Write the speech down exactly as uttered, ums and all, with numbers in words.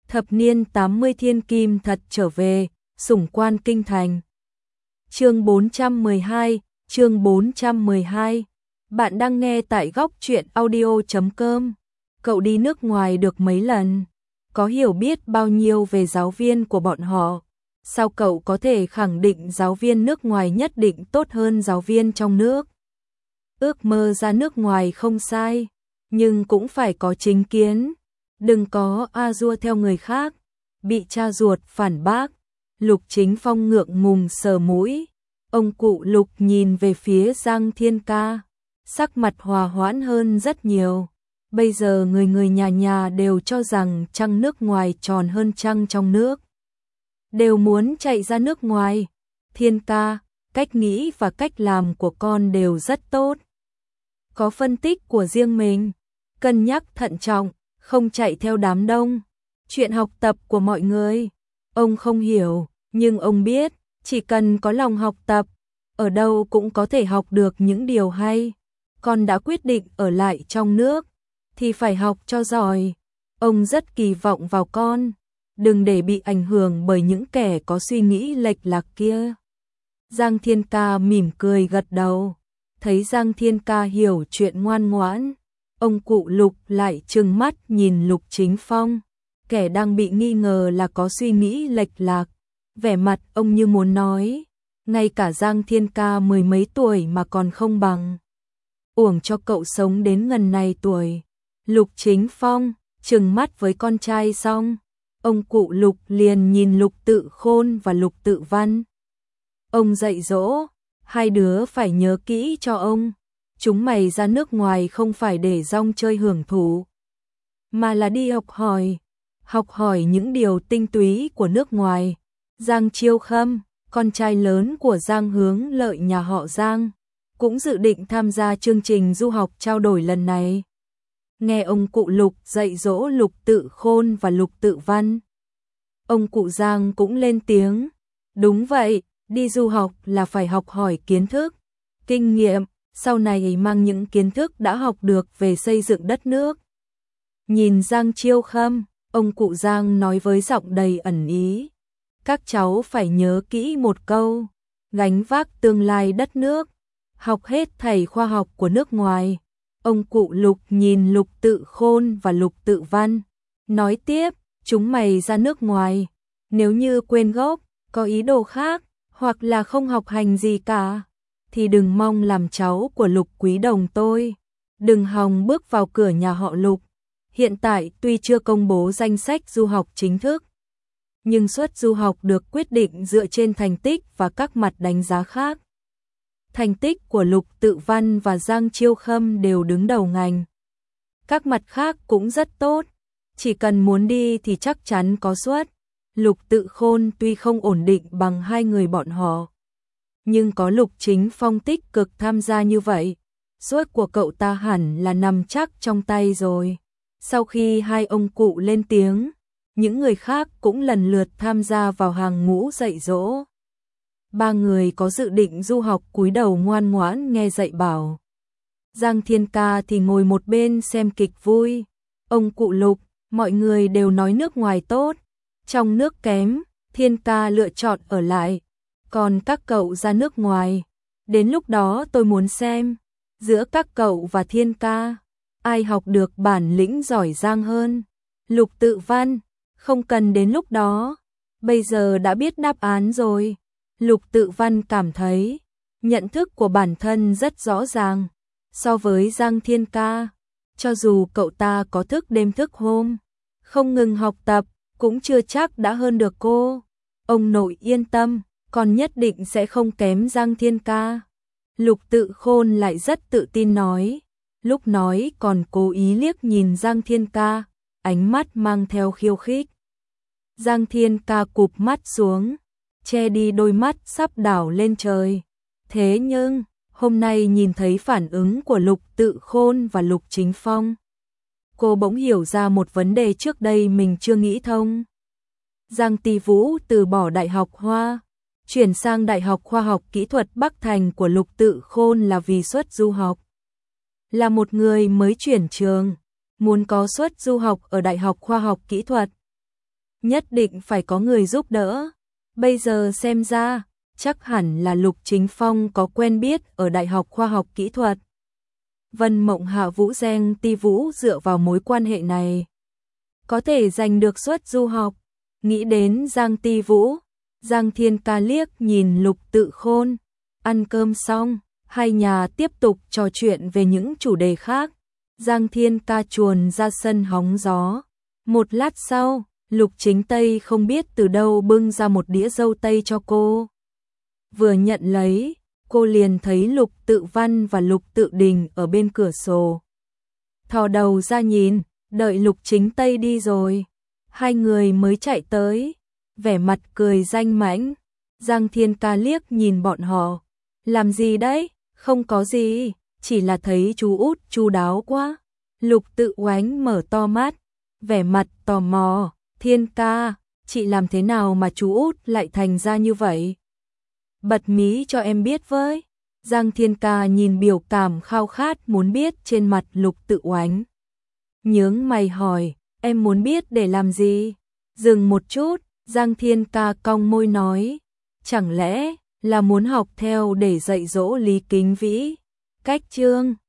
Thập niên tám mươi thiên kim thật trở về, sủng quan kinh thành. Chương bốn trăm mười hai, chương bốn trăm mười hai. Bạn đang nghe tại góc truyện audio chấm com. Cậu đi nước ngoài được mấy lần? Có hiểu biết bao nhiêu về giáo viên của bọn họ? Sao cậu có thể khẳng định giáo viên nước ngoài nhất định tốt hơn giáo viên trong nước? Ước mơ ra nước ngoài không sai, nhưng cũng phải có chính kiến. Đừng có a dua theo người khác. Bị cha ruột phản bác, Lục Chính Phong ngượng ngùng sờ mũi. Ông cụ Lục nhìn về phía Giang Thiên Ca, sắc mặt hòa hoãn hơn rất nhiều. Bây giờ người người nhà nhà đều cho rằng trăng nước ngoài tròn hơn trăng trong nước, đều muốn chạy ra nước ngoài. Thiên Ca, cách nghĩ và cách làm của con đều rất tốt, có phân tích của riêng mình, cân nhắc thận trọng, không chạy theo đám đông. Chuyện học tập của mọi người, ông không hiểu, nhưng ông biết, chỉ cần có lòng học tập, ở đâu cũng có thể học được những điều hay. Con đã quyết định ở lại trong nước, thì phải học cho giỏi. Ông rất kỳ vọng vào con, đừng để bị ảnh hưởng bởi những kẻ có suy nghĩ lệch lạc kia. Giang Thiên Ca mỉm cười gật đầu, thấy Giang Thiên Ca hiểu chuyện ngoan ngoãn. Ông cụ Lục lại trừng mắt nhìn Lục Chính Phong, kẻ đang bị nghi ngờ là có suy nghĩ lệch lạc. Vẻ mặt ông như muốn nói, ngay cả Giang Thiên Ca mười mấy tuổi mà còn không bằng, uổng cho cậu sống đến ngần này tuổi. Lục Chính Phong trừng mắt với con trai xong, ông cụ Lục liền nhìn Lục Tự Khôn và Lục Tự Văn. Ông dạy dỗ, hai đứa phải nhớ kỹ cho ông. Chúng mày ra nước ngoài không phải để rong chơi hưởng thụ, mà là đi học hỏi, học hỏi những điều tinh túy của nước ngoài. Giang Chiêu Khâm, con trai lớn của Giang Hướng Lợi nhà họ Giang, cũng dự định tham gia chương trình du học trao đổi lần này. Nghe ông cụ Lục dạy dỗ Lục Tự Khôn và Lục Tự Văn, ông cụ Giang cũng lên tiếng. Đúng vậy, đi du học là phải học hỏi kiến thức, kinh nghiệm, sau này mang những kiến thức đã học được về xây dựng đất nước. Nhìn Giang Chiêu Khâm, ông cụ Giang nói với giọng đầy ẩn ý, các cháu phải nhớ kỹ một câu, gánh vác tương lai đất nước, học hết thầy khoa học của nước ngoài. Ông cụ Lục nhìn Lục Tự Khôn và Lục Tự Văn, nói tiếp, chúng mày ra nước ngoài, nếu như quên gốc, có ý đồ khác, hoặc là không học hành gì cả, thì đừng mong làm cháu của Lục Quý Đồng tôi. Đừng hòng bước vào cửa nhà họ Lục. Hiện tại tuy chưa công bố danh sách du học chính thức, nhưng suất du học được quyết định dựa trên thành tích và các mặt đánh giá khác. Thành tích của Lục Tự Văn và Giang Chiêu Khâm đều đứng đầu ngành. Các mặt khác cũng rất tốt, chỉ cần muốn đi thì chắc chắn có suất. Lục Tự Khôn tuy không ổn định bằng hai người bọn họ, nhưng có Lục Chính Phong tích cực tham gia như vậy, suất của cậu ta hẳn là nằm chắc trong tay rồi. Sau khi hai ông cụ lên tiếng, những người khác cũng lần lượt tham gia vào hàng ngũ dạy dỗ. Ba người có dự định du học cúi đầu ngoan ngoãn nghe dạy bảo. Giang Thiên Ca thì ngồi một bên xem kịch vui. Ông cụ Lục, mọi người đều nói nước ngoài tốt, trong nước kém, Thiên Ca lựa chọn ở lại, còn các cậu ra nước ngoài. Đến lúc đó tôi muốn xem, giữa các cậu và Thiên Ca, ai học được bản lĩnh giỏi giang hơn. Lục Tự Văn, không cần đến lúc đó, bây giờ đã biết đáp án rồi. Lục Tự Văn cảm thấy, nhận thức của bản thân rất rõ ràng, so với Giang Thiên Ca, cho dù cậu ta có thức đêm thức hôm, không ngừng học tập, cũng chưa chắc đã hơn được cô. Ông nội yên tâm, con nhất định sẽ không kém Giang Thiên Ca. Lục Tự Khôn lại rất tự tin nói, lúc nói còn cố ý liếc nhìn Giang Thiên Ca, ánh mắt mang theo khiêu khích. Giang Thiên Ca cụp mắt xuống, che đi đôi mắt sắp đảo lên trời. Thế nhưng, hôm nay nhìn thấy phản ứng của Lục Tự Khôn và Lục Chính Phong, cô bỗng hiểu ra một vấn đề trước đây mình chưa nghĩ thông. Giang Ti Vũ từ bỏ Đại học Hoa, chuyển sang Đại học Khoa học Kỹ thuật Bắc Thành của Lục Tự Khôn là vì suất du học. Là một người mới chuyển trường, muốn có suất du học ở Đại học Khoa học Kỹ thuật, nhất định phải có người giúp đỡ. Bây giờ xem ra, chắc hẳn là Lục Chính Phong có quen biết ở Đại học Khoa học Kỹ thuật. Vân Mộng Hạ Vũ Giang Ti Vũ dựa vào mối quan hệ này, có thể giành được suất du học. Nghĩ đến Giang Ti Vũ, Giang Thiên Ca liếc nhìn Lục Tự Khôn. Ăn cơm xong, hai nhà tiếp tục trò chuyện về những chủ đề khác. Giang Thiên Ca chuồn ra sân hóng gió. Một lát sau, Lục Chính Tây không biết từ đâu bưng ra một đĩa dâu tây cho cô. Vừa nhận lấy, cô liền thấy Lục Tự Văn và Lục Tự Đình ở bên cửa sổ. Thò đầu ra nhìn, đợi Lục Chính Tây đi rồi, hai người mới chạy tới, vẻ mặt cười danh mãnh. Giang Thiên Ca liếc nhìn bọn họ. Làm gì đấy? Không có gì, chỉ là thấy chú út chu đáo quá. Lục Tự Oánh mở to mắt, vẻ mặt tò mò. Thiên Ca, chị làm thế nào mà chú út lại thành ra như vậy? Bật mí cho em biết với. Giang Thiên Ca nhìn biểu cảm khao khát muốn biết trên mặt Lục Tự Oánh. Nhướng mày hỏi, em muốn biết để làm gì? Dừng một chút, Giang Thiên Ca cong môi nói, chẳng lẽ là muốn học theo để dạy dỗ Lý Kính Vĩ? Cách chương